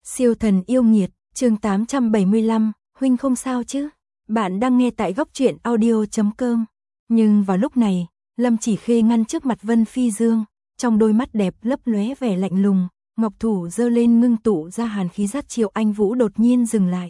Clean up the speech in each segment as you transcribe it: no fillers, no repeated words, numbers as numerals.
Siêu thần yêu nghiệt, chương 875, huynh không sao chứ? Bạn đang nghe tại góc truyện audio.com. Nhưng vào lúc này, Lâm Chỉ Khê ngăn trước mặt Vân Phi Dương, trong đôi mắt đẹp lấp lóe vẻ lạnh lùng, ngọc thủ giơ lên ngưng tụ ra hàn khí dắt Triệu Anh Vũ đột nhiên dừng lại.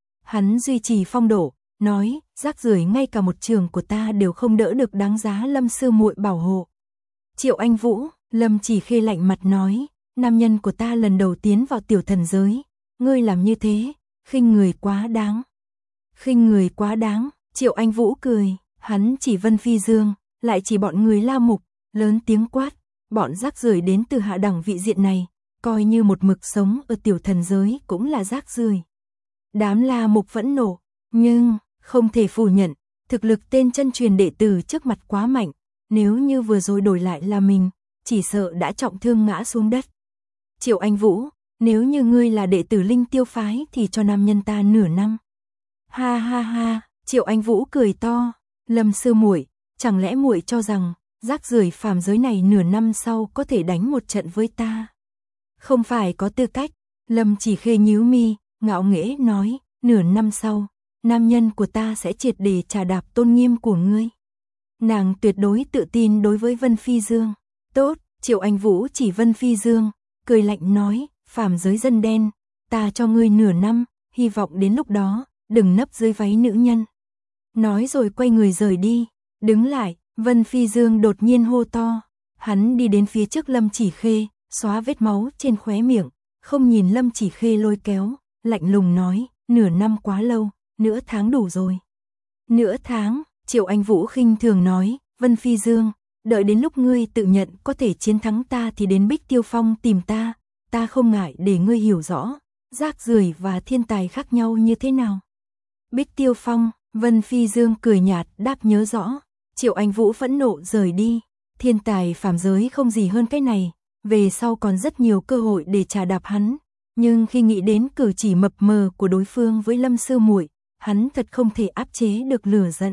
Hắn duy trì phong độ, nói, rác rưởi ngay cả một trường của ta đều không đỡ được, đáng giá Lâm sư muội bảo hộ. Triệu Anh Vũ, Lâm Chỉ Khê lạnh mặt nói, nam nhân của ta lần đầu tiến vào tiểu thần giới, ngươi làm như thế, khinh người quá đáng. Khinh người quá đáng, Triệu Anh Vũ cười, hắn chỉ Vân Phi Dương, lại chỉ bọn người La Mục, lớn tiếng quát, bọn rác rưởi đến từ hạ đẳng vị diện này, coi như một mực sống ở tiểu thần giới cũng là rác rưởi. Đám La Mục phẫn nộ, nhưng không thể phủ nhận, thực lực tên chân truyền đệ tử trước mặt quá mạnh, nếu như vừa rồi đổi lại là mình, chỉ sợ đã trọng thương ngã xuống đất. Triệu Anh Vũ, nếu như ngươi là đệ tử Linh Tiêu phái thì cho nam nhân ta nửa năm. Ha ha ha, Triệu Anh Vũ cười to, Lâm sư muội, chẳng lẽ muội cho rằng rác rưởi phàm giới này nửa năm sau có thể đánh một trận với ta? Không phải có tư cách. Lâm Chỉ Khê nhíu mi, ngạo nghễ nói, nửa năm sau, nam nhân của ta sẽ triệt để trà đạp tôn nghiêm của ngươi. Nàng tuyệt đối tự tin đối với Vân Phi Dương. Tốt, Triệu Anh Vũ chỉ Vân Phi Dương, cười lạnh nói, phàm giới dân đen, ta cho ngươi nửa năm, hy vọng đến lúc đó, đừng nấp dưới váy nữ nhân. Nói rồi quay người rời đi, đứng lại, Vân Phi Dương đột nhiên hô to, hắn đi đến phía trước Lâm Chỉ Khê, xóa vết máu trên khóe miệng, không nhìn Lâm Chỉ Khê lôi kéo, lạnh lùng nói, nửa năm quá lâu, nửa tháng đủ rồi. Nửa tháng, Triệu Anh Vũ khinh thường nói, Vân Phi Dương, đợi đến lúc ngươi tự nhận có thể chiến thắng ta thì đến Bích Tiêu Phong tìm ta không ngại để ngươi hiểu rõ, rác rưởi và thiên tài khác nhau như thế nào. Bích Tiêu Phong, Vân Phi Dương cười nhạt đáp nhớ rõ, Triệu Anh Vũ phẫn nộ rời đi, thiên tài phàm giới không gì hơn cái này, về sau còn rất nhiều cơ hội để trà đạp hắn, nhưng khi nghĩ đến cử chỉ mập mờ của đối phương với Lâm sư muội, hắn thật không thể áp chế được lửa giận.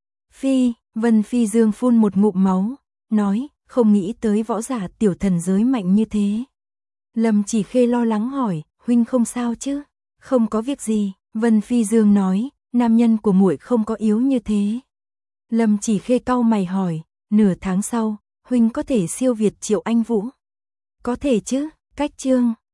Vân Phi Dương phun một ngụm máu, nói, không nghĩ tới võ giả tiểu thần giới mạnh như thế. Lâm Chỉ Khê lo lắng hỏi, huynh không sao chứ? Không có việc gì, Vân Phi Dương nói, nam nhân của muội không có yếu như thế. Lâm Chỉ Khê cau mày hỏi, nửa tháng sau, huynh có thể siêu việt Triệu Anh Vũ? Có thể chứ, cách chương